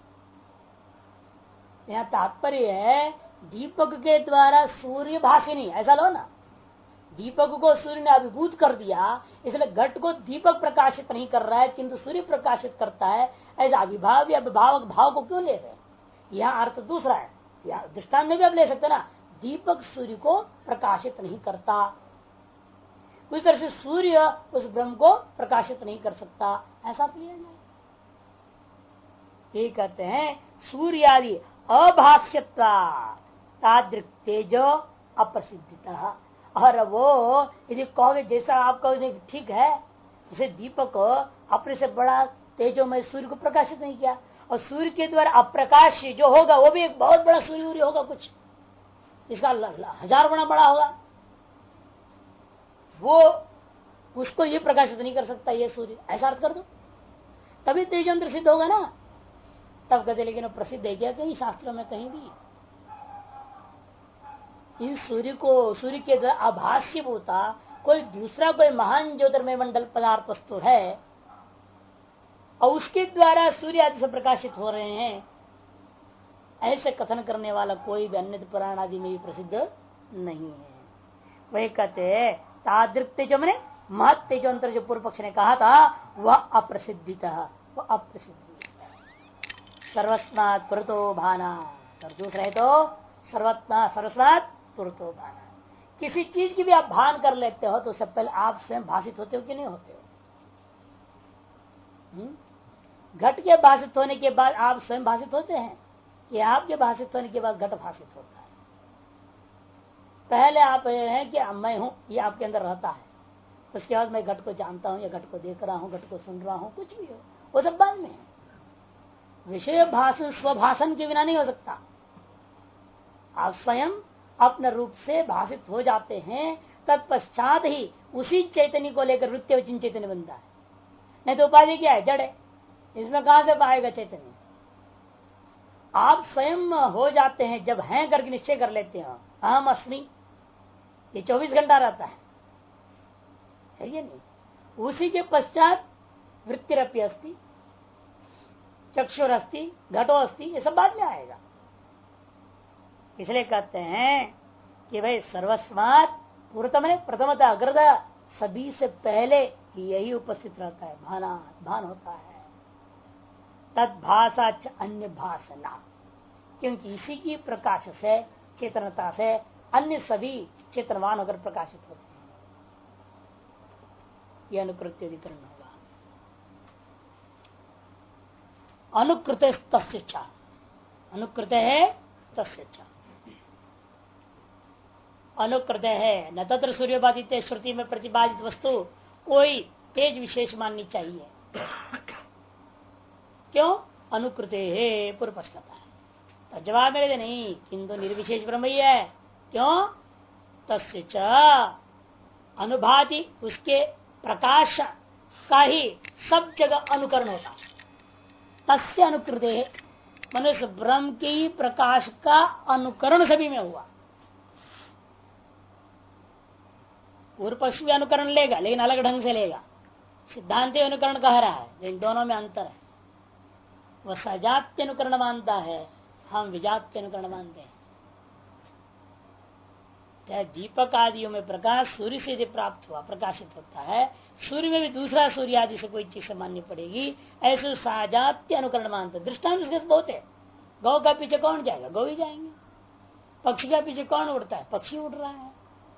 यहाँ तात्पर्य है दीपक के द्वारा सूर्य भाष्य नहीं, ऐसा लो ना। दीपक को सूर्य ने अभिभूत कर दिया, इसलिए घट को दीपक प्रकाशित नहीं कर रहा है किंतु सूर्य प्रकाशित करता है। ऐसा अभिभाव या अभिभावक भाव को क्यों ले रहे? यहाँ अर्थ दूसरा है। या दृष्टांत में भी आप ले सकते ना, दीपक सूर्य को प्रकाशित नहीं करता, उस तरह से सूर्य उस ब्रह्म को प्रकाशित नहीं कर सकता, ऐसा लिया जाए। ये कहते हैं सूर्य आदि अभाष्यत्वा तादृक् तेजो अप्रसिद्धिता। और वो यदि कहोगे जैसा आप कहोगे ठीक है, जैसे दीपक अपने से बड़ा तेजोमय सूर्य को प्रकाशित नहीं किया। और सूर्य के द्वारा अप्रकाश जो होगा वो भी एक बहुत बड़ा सूर्य होगा, कुछ इसका 1000 गुना बड़ा होगा, वो उसको ये प्रकाशित नहीं कर सकता ये सूर्य, ऐसा अर्थ कर दो तभी तेजोंतर सिद्ध होगा ना। तब कहते लेकिन प्रसिद्ध है क्या कहीं शास्त्रों में कहीं भी इस सूर्य के द्वारा आभाष्य होता कोई दूसरा कोई महान ज्योतिर्मय मंडल पदार्थ वस्तु है और उसके द्वारा सूर्य आदि से प्रकाशित हो रहे हैं, ऐसे कथन करने वाला कोई भी अन्य पुराण आदि में भी प्रसिद्ध नहीं है। वही कहते तादृक तेजो मैंने महत तेजोंतर जो पूर्व पक्ष ने कहा था वह अप्रसिद्धित, वह अप्रसिद्धि सर्वस्मात् पुरतो भाना। और दूसरा है तो सर्वस्मात् पुरतो भाना, किसी चीज की भी आप भान कर लेते हो तो उससे पहले आप स्वयं भाषित होते हो कि नहीं होते हो? घट के भाषित होने के बाद आप स्वयं भाषित होते हैं कि आपके भाषित होने के बाद घट भाषित होता है? पहले आप हैं कि मैं हूं, ये आपके अंदर रहता है, उसके बाद मैं घट को जानता हूं या घट को देख रहा हूं, घट को सुन रहा हूं, कुछ भी हो वो सब बाद में है। विषय भाषण स्वभाषण के बिना नहीं हो सकता। आप स्वयं अपने रूप से भाषित हो जाते हैं, तत्पश्चात ही उसी चैतन्य को लेकर वृत्ति वचन चैतन्य बनता है। नहीं तो उपाधि क्या है? जड़ है, इसमें कहां से पाएगा चैतन्य? आप स्वयं हो जाते हैं जब हैं करके निश्चय कर लेते हैं अहम अस्मि, ये 24 घंटा रहता है ये नहीं। उसी के पश्चात वृत्तिरपि अस्ति, चक्षुर अस्ति, घटो अस्ति, ये सब बाद में आएगा। इसलिए कहते हैं कि भाई सर्वस्मात् प्रथमतः अग्रद, सभी से पहले यही उपस्थित रहता है, भान होता है। तद भाषा च अन्य भाषना, क्योंकि इसी की प्रकाश से चेतनता से अन्य सभी चेतनवान होकर प्रकाशित होते हैं। यह अनुकृत्य अधिकरण होगा। अनुकृत तस्य च, अनुकृत है तस्य च, अनुकृत है न तत्र सूर्योपादित्य श्रुति में प्रतिपादित वस्तु कोई तेज विशेष माननी चाहिए। क्यों? अनुकृत है पूर्व पक्ष कहता है। तो जवाब मेरे नहीं, किंतु निर्विशेष ब्रह्म ही है। क्यों? तस्य च अनुभाति, उसके प्रकाश का ही सब जगह अनुकरण होता। तस्य अनुकृत है, मनुष्य ब्रह्म के ही प्रकाश का अनुकरण सभी में हुआ। पूर्व पक्ष भी अनुकरण लेगा लेकिन अलग ढंग से लेगा। सिद्धांत अनुकरण कह रहा है लेकिन दोनों में अंतर है। वह सजात्य अनुकरण मानता है, हम विजात्य अनुकरण मानते हैं। दीपक आदियों में प्रकाश सूर्य से यदि प्राप्त हुआ, प्रकाशित होता है, सूर्य में भी दूसरा सूर्य आदि से कोई चीज से माननी पड़ेगी, ऐसे साजात्य अनुकरण मानते। दृष्टांत उसके बहुत है। गौ का पीछे कौन जाएगा? गौ ही जाएंगे। पक्षी का पीछे कौन उड़ता है? पक्षी उड़ रहा है।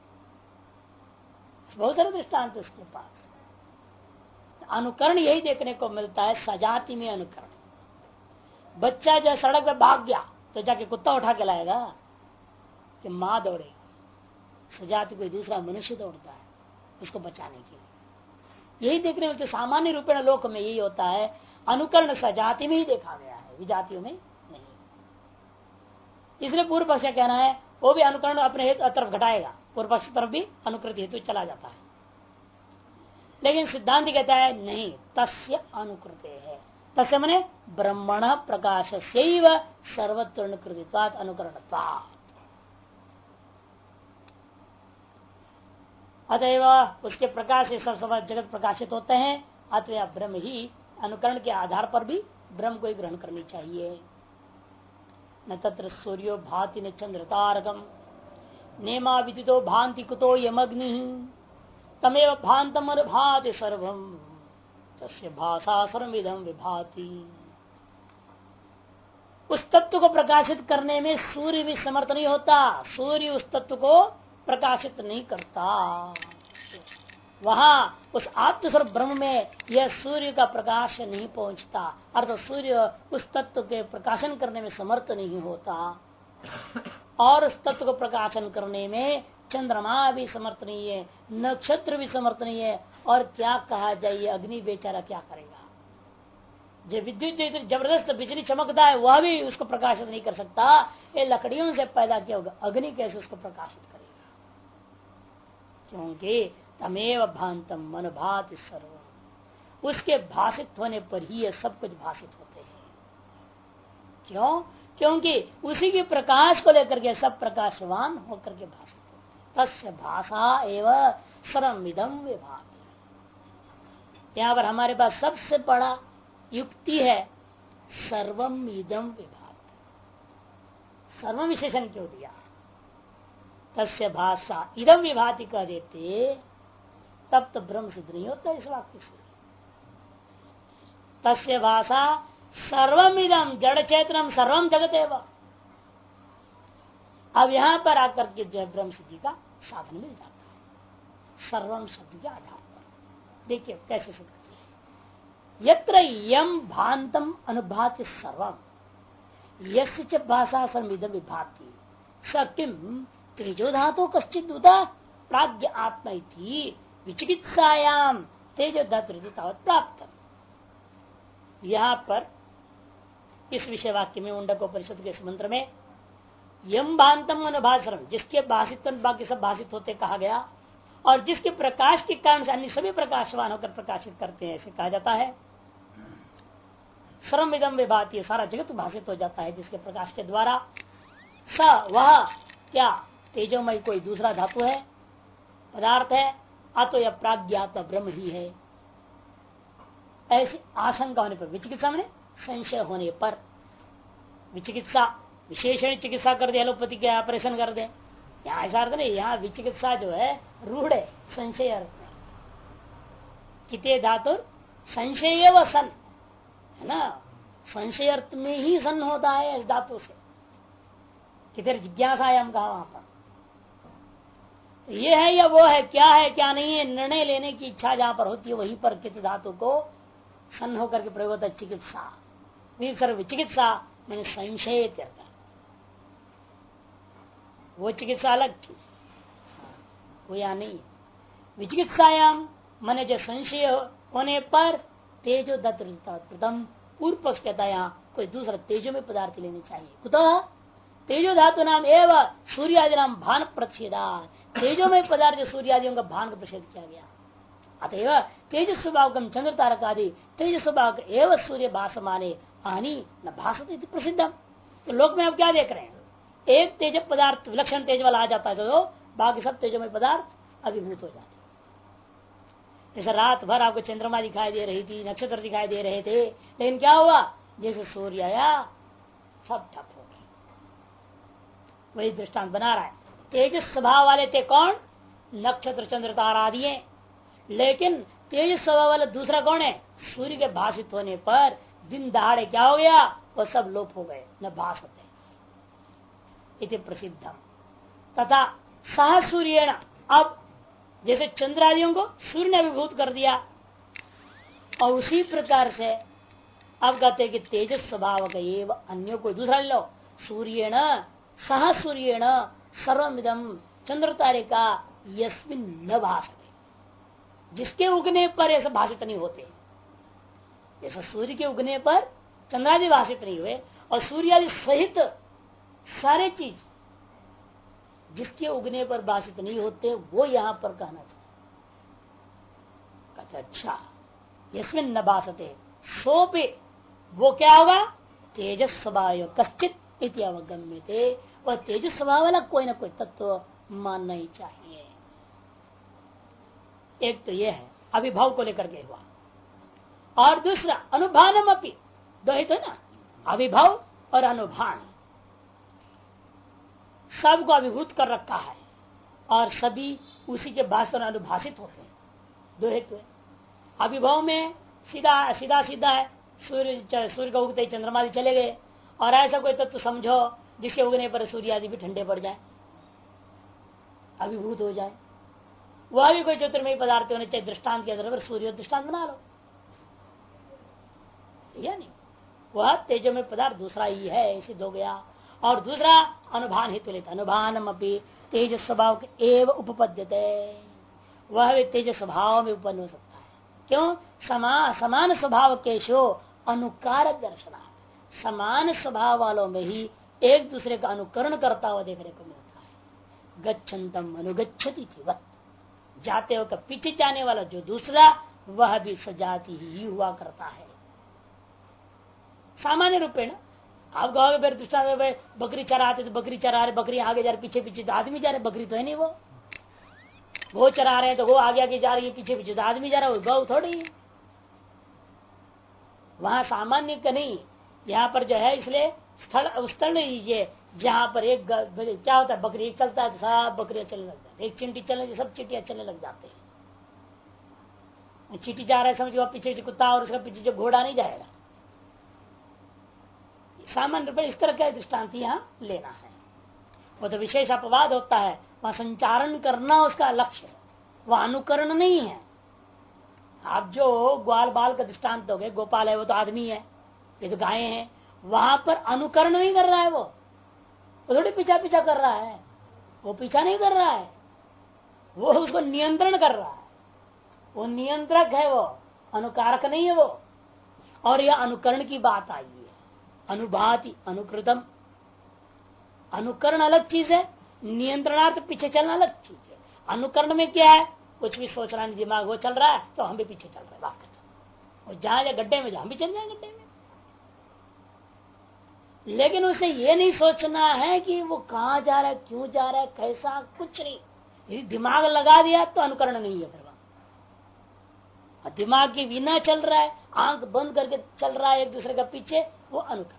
बहुत सारे दृष्टांत उसके पास। अनुकरण यही देखने को मिलता है, सजाति में अनुकरण। बच्चा जो सड़क पे भाग गया तो जाके कुत्ता उठा के लाएगा कि मां दौड़ेगी? सजाति कोई दूसरा मनुष्य दौड़ता है उसको बचाने के लिए। यही देखने में तो सामान्य रूपेण लोक में यही होता है। अनुकरण सजाति में ही देखा गया है, विजातियों में नहीं। इसलिए पूर्व पक्ष कहना है वो भी अनुकरण अपने हेतु तरफ घटाएगा, पूर्व पक्ष तरफ भी अनुकृति हेतु चला जाता है। लेकिन सिद्धांत कहता है नहीं, तस्य अनुकृते है। तस्य मने ब्रह्मण प्रकाश से सर्वत्र अनुकृतित्वात् अनुकरणत्वात्। अतएव उसके प्रकाश से सब जगत प्रकाशित होते हैं। अतएव ब्रह्म ही अनुकरण के आधार पर भी ब्रह्म को ही ग्रहण करनी चाहिए। न तत्र सूर्यो भाति न चंद्र तारकम नेमा विदितो भांति कुतो यमग्नि तमेव भांतम अनुभाति सर्वम तस्य भाषा सर्वमिदं विभाति। उस तत्व को प्रकाशित करने में सूर्य भी समर्थ नहीं होता। सूर्य उस तत्व को प्रकाशित नहीं करता। वहां उस आत्मस्वरूप ब्रह्म में यह सूर्य का प्रकाश नहीं पहुंचता, अर्थात सूर्य उस तत्व के प्रकाशन करने में समर्थ नहीं होता। और उस तत्व को प्रकाशन करने में चंद्रमा भी समर्थ नहीं है, नक्षत्र भी समर्थ नहीं है। और क्या कहा जाए, अग्नि बेचारा क्या करेगा? जो विद्युत जो जबरदस्त बिजली चमकता है वह भी उसको प्रकाशित नहीं कर सकता। ये लकड़ियों से पैदा किया होगा, अग्नि कैसे उसको प्रकाशित करेगा? क्योंकि तमेव भांतम अनुभाति सर्व, उसके भाषित होने पर ही ये सब कुछ भाषित होते हैं। क्यों? क्योंकि उसी के प्रकाश को लेकर के सब प्रकाशवान होकर के भाषित होते हैं। तस्य भाषा एवं सर्वमिदं विभाति। यहाँ पर हमारे पास सबसे बड़ा युक्ति है सर्वम इदम विभाति। सर्व विशेषण क्यों दिया? तस्य भाषा इदम विभाति कह देते तब तो ब्रह्म सिद्ध नहीं होता इस वाक्य से। तस्य भाषा सर्वम इदम जड़ चेतनम सर्वम जगत एवं। अब यहां पर आकर के जो ब्रह्म सिद्धि का साधन मिल जाता है सर्वम शब्द के आधार पर। देखिए कैसे सिद्ध करते हैं। यत्र यम भांतम अनुभाति सर्वम यस्य च भाषा सर्वमिदं विभाति स किम तेजो धातु कश्चित् उदा प्राज्ञ आत्मा इति विचिकित्सायाम तेजो धातु तावत् प्राप्त। यहाँ पर इस विषय वाक्य में मुंडकोपनिषद के इस मंत्र में यम भांतम अनुभाषण जिसके भाषित बाकी सब भाषित होते कहा गया और जिसके प्रकाश के कारण से अन्य सभी प्रकाशवान होकर प्रकाशित करते हैं ऐसे कहा जाता है। सर्वमिदं विभाति सारा जगत भाषित हो जाता है जिसके प्रकाश के द्वारा। स वह क्या तेजोमय कोई दूसरा धातु है पदार्थ है अतो यह प्राज्ञात्मा ब्रह्म ही है। ऐसी आशंका होने पर विचिकित्सा में संशय होने पर विचिकित्सा विशेषण चिकित्सा कर दे एलोपैथी के ऑपरेशन कर दे यहाँ ऐसा अर्थ नहीं। यहाँ विचिकित्सा जो है रूढ़ है संशय अर्थ में किते धातु संशय व सन है ना। संशय अर्थ में ही सन होता है इस धातु से। किधर जिज्ञासायाम कहा वहां पर ये है या वो है क्या है क्या नहीं है निर्णय लेने की इच्छा जहां पर होती है वहीं पर कित धातु को सन होकर के प्रयोग होता है चिकित्सा। सर्व चिकित्सा मैंने संशय करता वो चिकित्सा अलग थी वो या नहीं। विचिकित्सायाम मैंने जो संशय होने पर तेजो दत्त प्रथम पूर्व पक्ष कहता है यहाँ कोई दूसरा तेजो में पदार्थ लेने चाहिए। कुतः तेजो धातु नाम एवं सूर्यादि नाम भान प्रतिषेधा तेजो में पदार्थ सूर्यादियों का भान का प्रतिषेध किया गया। अतएव तेज स्वभाव चंद्र तारक आदि तेज स्वभाव एवं सूर्य भाष माने हानि न भाषित प्रसिद्धम। तो लोक में आप क्या देख रहे हैं एक तेज पदार्थ विलक्षण तेज वाला आ जाता है तो बाकी सब तेजो में पदार्थ अभिभूत हो जाते। जैसे रात भर आपको चंद्रमा दिखाई दे रही थी नक्षत्र दिखाई दे रहे थे लेकिन क्या हुआ जैसे सूर्य आया सब ठप हो गए। वही दृष्टांत बना रहा है। तेज स्वभाव वाले थे कौन नक्षत्र चंद्र तारा आदि। लेकिन तेज स्वभाव वाला दूसरा कौन है सूर्य के भाषित होने पर दिन दहाड़े क्या हो गया वो सब लोप हो गए न भाषते इति प्रसिद्धम। तथा सह सूर्येण अब जैसे चंद्रादियों को सूर्य ने अभिभूत कर दिया और उसी प्रकार से अब कहते कि तेजस स्वभाव का ये अन्य कोई दूसरा लो सूर्येण सह सूर्येण सर्वमिदम चंद्र तारे का यस्मिन न भाषते जिसके उगने पर ऐसे भाषित नहीं होते। जैसे सूर्य के उगने पर चंद्रादि भाषित नहीं हुए और सूर्यादि सहित सारे चीज जिसके उगने पर भाषित नहीं होते वो यहां पर कहना चाहिए। अच्छा यस्मिन न भाषते सो पे वो क्या होगा तेजस स्वभाव कश्चित इति अवगम्य थे वह तेजस स्वभाव वाला कोई ना कोई तत्व मानना ही चाहिए। एक तो यह है अभिभाव को लेकर के हुआ और दूसरा अनुभानम अपनी दो ही तो ना अभिभाव और अनुभान सबको अभिभूत कर रखा है और सभी उसी के भाषण अनुभाषित होते हैं। दो हेतु है अभिभाव में सीधा सीधा सीधा है सूर्य का उगते चंद्रमा आदि चले गए और ऐसा कोई तत्व समझो जिसके उगने पर सूर्य आदि भी ठंडे पड़ जाए अभिभूत हो जाए। वह भी कोई ज्योतिर्मयी पदार्थ होने चाहिए दृष्टांत के आधार पर सूर्य दृष्टांत बना लो या नहीं वह तेजो में पदार्थ दूसरा ही है सिद्ध हो गया। और दूसरा अनुभान हेतु लेता अनुभानम अपनी तेज स्वभाव के एव उपपद्यते वह भी तेज स्वभाव में उत्पन्न हो सकता है। क्यों समान स्वभाव के शो अनुकारक दर्शनार्थ, समान स्वभाव वालों में ही एक दूसरे का अनुकरण करता हुआ देखने को मिलता है। गच्छन्तम अनुगच्छति वत, जाते हुए पीछे जाने वाला जो दूसरा, वह भी सजाति ही हुआ करता है। सामान्य रूपेण आप कहोगे फिर दृष्टांत, बकरी चराते तो बकरी चरा रहे, बकरी आगे जा रहे, पीछे पीछे तो आदमी जा रहे, बकरी तो है नहीं वो चरा रहे हैं तो वो आगे आगे जा रही है, पीछे पीछे तो आदमी जा रहा है, गौ थोड़ी। वहां सामान्य का नहीं, यहाँ पर जो है इसलिए स्थल लीजिए जहाँ पर एक क्या होता है, बकरी एक चलता है तो सब बकरियां चलने लग जाती है, एक चींटी चलने सब चींटियां चलने लग जाते हैं। चींटी जा रहा है समझो, पीछे कुत्ता और उसका पीछे जो घोड़ा नहीं जाएगा। सामान्य रूप इस तरह का दृष्टांत यहाँ लेना है। वो तो विशेष अपवाद होता है, वहां संचारण करना उसका लक्ष्य है, वह अनुकरण नहीं है। आप जो ग्वाल बाल का दृष्टांत दोगे, गोपाल है वो तो आदमी है, ये तो गायें हैं, वहां पर अनुकरण नहीं कर रहा है, वो थोड़ी पीछा पीछा कर रहा है, वो पीछा नहीं कर रहा है, वो उसको नियंत्रण कर रहा है, वो नियंत्रक है, वो अनुकारक नहीं है वो। और यह अनुकरण की बात आई है, अनुभाति अनुकृतम, अनुकरण अलग चीज है, नियंत्रणार्थ पीछे चलना अलग चीज है। अनुकरण में क्या है, कुछ भी सोच रहा नहीं दिमाग, वो चल रहा है तो हम भी पीछे चल रहे हैं, और जहां जाए गड्ढे में हम भी चल जाए गड्ढे में। लेकिन उसे ये नहीं सोचना है कि वो कहाँ जा रहा है, क्यों जा रहा है, कैसा, कुछ नहीं। यदि दिमाग लगा दिया तो अनुकरण नहीं है फिर वहां। दिमाग के बिना चल रहा है, आंख बंद करके चल रहा है एक दूसरे का पीछे, वो अनुकरण।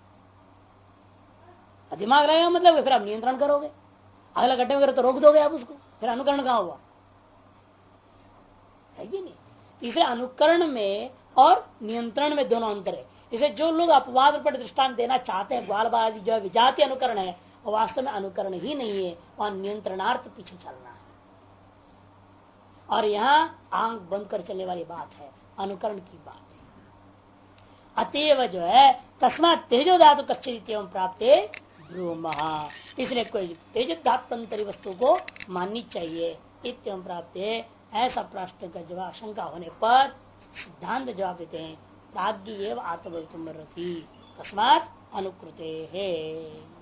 दिमाग रहेगा मतलब फिर आप नियंत्रण करोगे, अगला गड्ढे वगैरह तो रोक दोगे आप उसको, फिर अनुकरण कहाँ हुआ, है कि नहीं। इसे अनुकरण में और नियंत्रण में दोनों अंतर है। इसे जो लोग अपवाद पर दृष्टांत देना चाहते हैं, ग्वालबाजी जो विजाति अनुकरण है, वो वास्तव में अनुकरण ही नहीं है, वहां नियंत्रणार्थ पीछे चलना है। और यहाँ आंख बंद कर चलने वाली बात है, अनुकरण की बात है। अतएव जो है तस्मात् तेजो धातु कश्चित् प्राप्त ब्रूमहा, इसलिए कोई तेज धातुतंतरी वस्तु को माननी चाहिए इत्यम प्राप्त। ऐसा प्रश्न का जवाब शंका होने पर सिद्धांत जवाब देते हैं, प्राज्ञ एवं आत्मवैतुम रति तस्मात् अनुकृते है।